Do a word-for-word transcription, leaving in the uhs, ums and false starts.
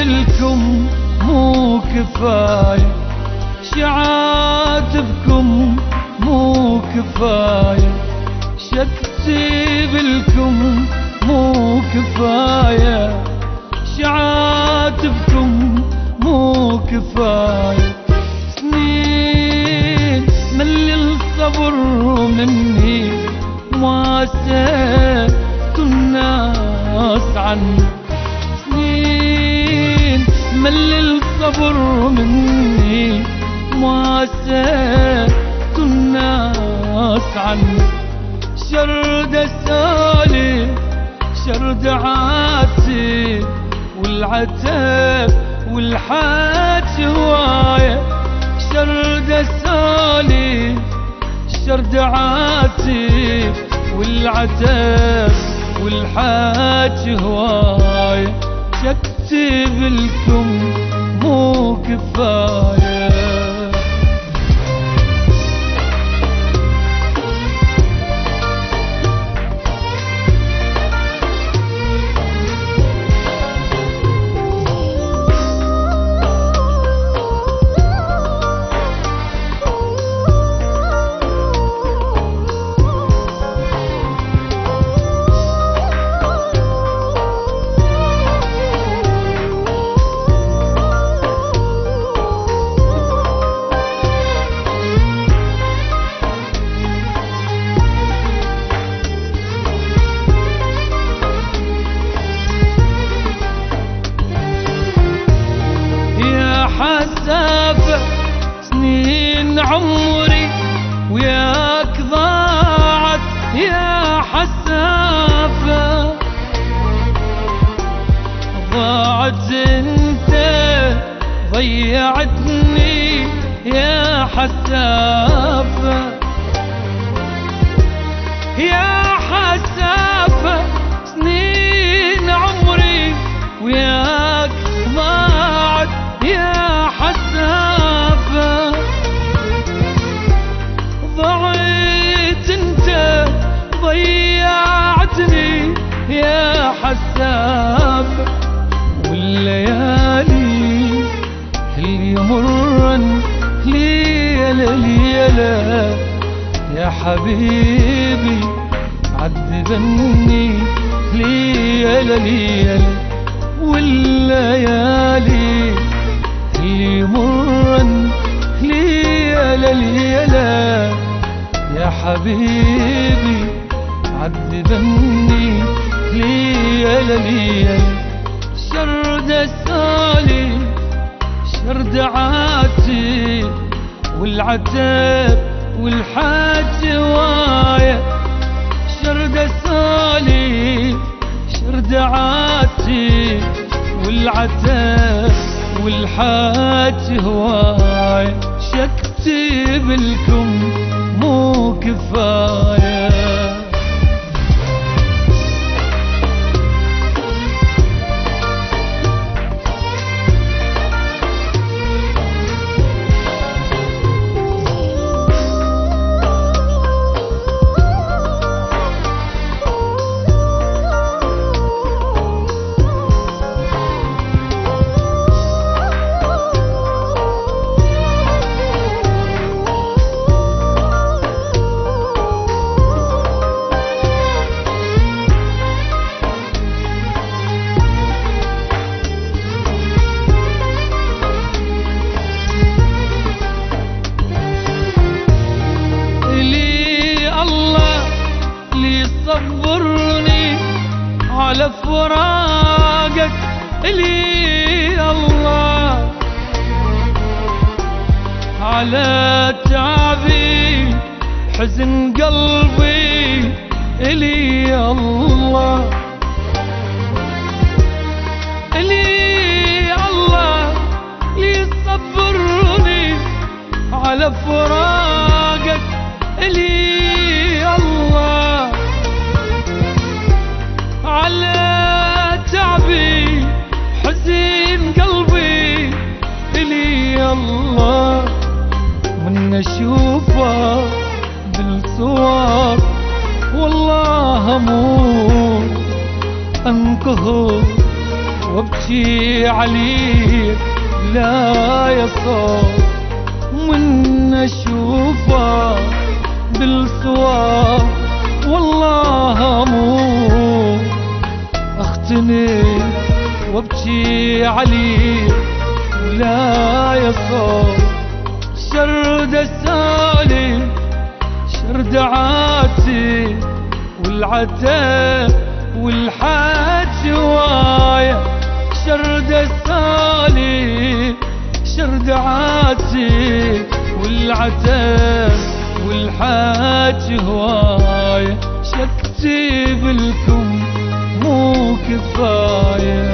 بالكم مو كفاية، شعاتبكم مو كفاية، شكتي بالكم مو كفاية، شعاتبكم مو كفاية. سنين مل الصبر مني مواسيت الناس عني، سنين مل الصبر مني مواسيت الناس عني. شرد سالي شرد عاتي والعتاب والحاج هواية، شرد سالي شرد عاتي والعتاب والحاج هواية، شكتي بالكم مو كفاية. حسافة سنين عمري وياك ضاعت يا حسافة، ضاعت انت ضيعتني يا حسافة، يا حسافة سنين عمري وياك ضاعت يا حسافة، ضعيت انت ضيعتني يا حسافة، والليالي اللي يمرن ليلة ليلة يا حبيبي عذبني ليلة ليلة، والليالي اللي يمرن ليلة ليلة يا حبيبي عذبني ليلة ليلة. شرد سالي شرد عاتي والعتاب والحاج هواية، شرد سالي شرد عاتي والعتاب والحاج هواي، شكتي بالكم مو كفاية. صبرني على فراقك إلي الله، على تعبي حزن قلبي إلي الله، إلي الله لي صبرني على فراقك إلي الله، على تعبي حزين قلبي إلي الله، من أشوفه بالصور والله أموت أنقهر وابكي عليك لا يصوت من اشوفك بالصور والله اموت اختنق وابكي عليك لا يصوت شرد السالي شرد عاتي والعتاب والحاج هواية شرد السالي شرد عاتي والعتاب والحاج هواية شكتي بالكم مو كفاية